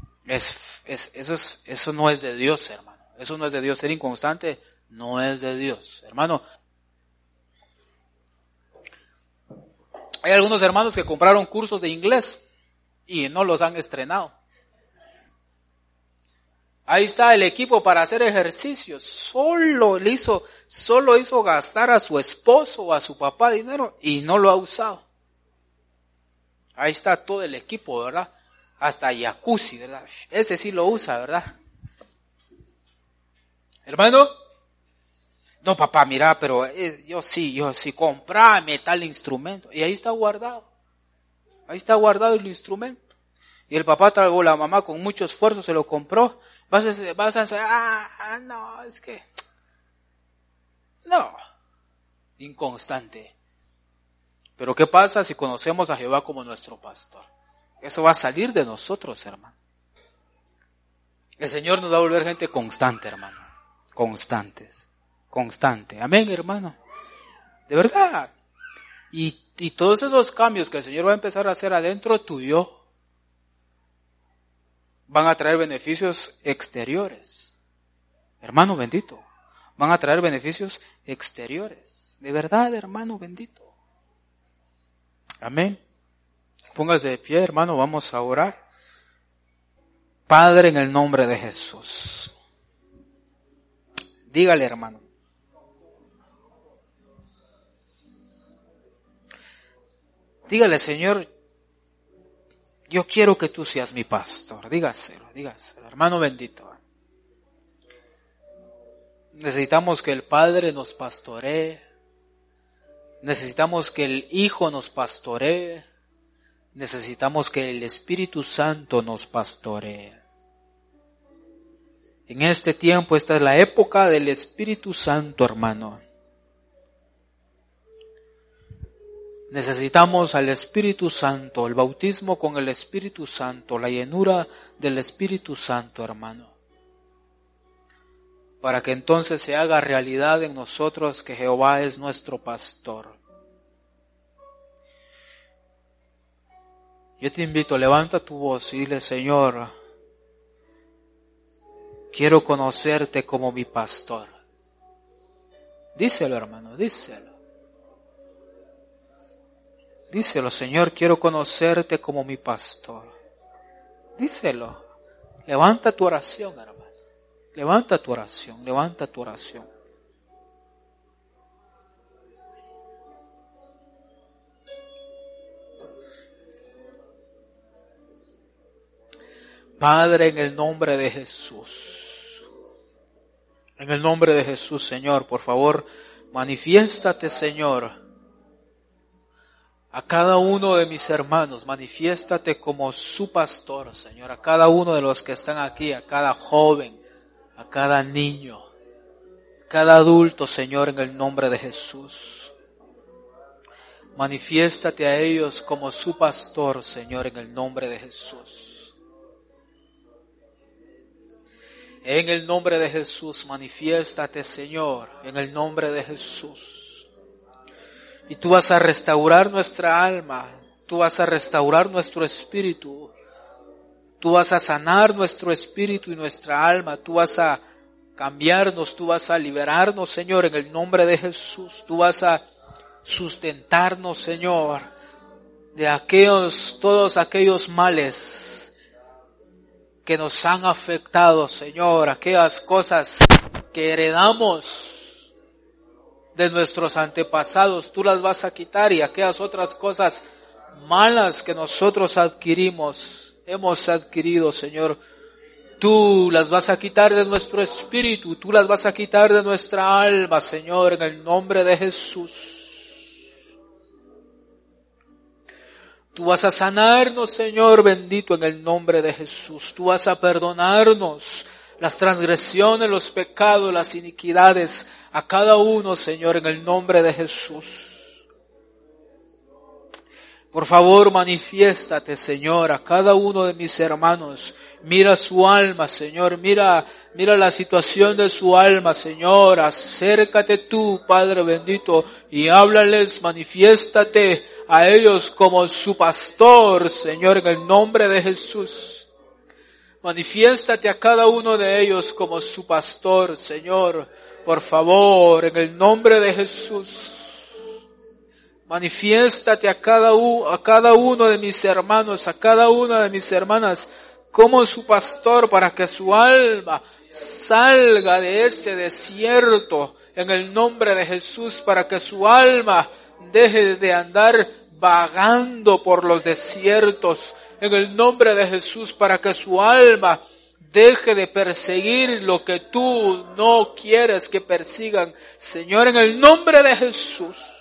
eso no es de Dios, hermano. Eso no es de Dios. Ser inconstante no es de Dios. Hermano, hay algunos hermanos que compraron cursos de inglés y no los han estrenado. Ahí está el equipo para hacer ejercicios. Solo hizo gastar a su esposo o a su papá dinero y no lo ha usado. Ahí está todo el equipo, ¿verdad? Hasta jacuzzi, ¿verdad? Ese sí lo usa, ¿verdad? Hermano, no papá, mira, pero yo sí, comprame tal instrumento. Y ahí está guardado el instrumento. Y el papá o la mamá con mucho esfuerzo se lo compró. Vas a decir, no, es que, no, inconstante. Pero ¿qué pasa si conocemos a Jehová como nuestro pastor? Eso va a salir de nosotros, hermano. El Señor nos va a volver gente constante, hermano. Constante. Amén, hermano. De verdad. Y todos esos cambios que el Señor va a empezar a hacer adentro tuyo van a traer beneficios exteriores. Hermano bendito. Van a traer beneficios exteriores. De verdad, hermano bendito. Amén. Póngase de pie, hermano, vamos a orar. Padre, en el nombre de Jesús. Dígale, hermano. Dígale, Señor, yo quiero que tú seas mi pastor. Dígaselo, hermano bendito. Necesitamos que el Padre nos pastoree. Necesitamos que el Hijo nos pastoree. Necesitamos que el Espíritu Santo nos pastoree. En este tiempo, esta es la época del Espíritu Santo, hermano. Necesitamos al Espíritu Santo, el bautismo con el Espíritu Santo, la llenura del Espíritu Santo, hermano. Para que entonces se haga realidad en nosotros que Jehová es nuestro pastor. Yo te invito, levanta tu voz y dile, Señor, quiero conocerte como mi pastor. Díselo, hermano, díselo. Díselo, Señor, quiero conocerte como mi pastor. Díselo. Levanta tu oración, hermano. Levanta tu oración, levanta tu oración. Padre, en el nombre de Jesús. En el nombre de Jesús, Señor, por favor, manifiéstate, Señor. A cada uno de mis hermanos, manifiéstate como su pastor, Señor. A cada uno de los que están aquí, a cada joven, a cada niño, a cada adulto, Señor, en el nombre de Jesús. Manifiéstate a ellos como su pastor, Señor, en el nombre de Jesús. En el nombre de Jesús, manifiéstate, Señor, en el nombre de Jesús. Y tú vas a restaurar nuestra alma, tú vas a restaurar nuestro espíritu, tú vas a sanar nuestro espíritu y nuestra alma, tú vas a cambiarnos, tú vas a liberarnos, Señor, en el nombre de Jesús. Tú vas a sustentarnos, Señor, de todos aquellos males que nos han afectado, Señor, aquellas cosas que heredamos de nuestros antepasados, tú las vas a quitar, y aquellas otras cosas malas que nosotros hemos adquirido, Señor, tú las vas a quitar de nuestro espíritu, tú las vas a quitar de nuestra alma, Señor, en el nombre de Jesús. Tú vas a sanarnos, Señor bendito, en el nombre de Jesús. Tú vas a perdonarnos las transgresiones, los pecados, las iniquidades a cada uno, Señor, en el nombre de Jesús. Por favor, manifiéstate, Señor, a cada uno de mis hermanos. Mira su alma, Señor, mira la situación de su alma, Señor. Acércate tú, Padre bendito, y háblales, manifiéstate a ellos como su pastor, Señor, en el nombre de Jesús. Manifiéstate a cada uno de ellos como su pastor, Señor, por favor, en el nombre de Jesús. Manifiéstate a cada uno de mis hermanos, a cada una de mis hermanas, como su pastor, para que su alma salga de ese desierto, en el nombre de Jesús, para que su alma deje de andar vagando por los desiertos, en el nombre de Jesús, para que su alma deje de perseguir lo que tú no quieres que persigan, Señor, en el nombre de Jesús.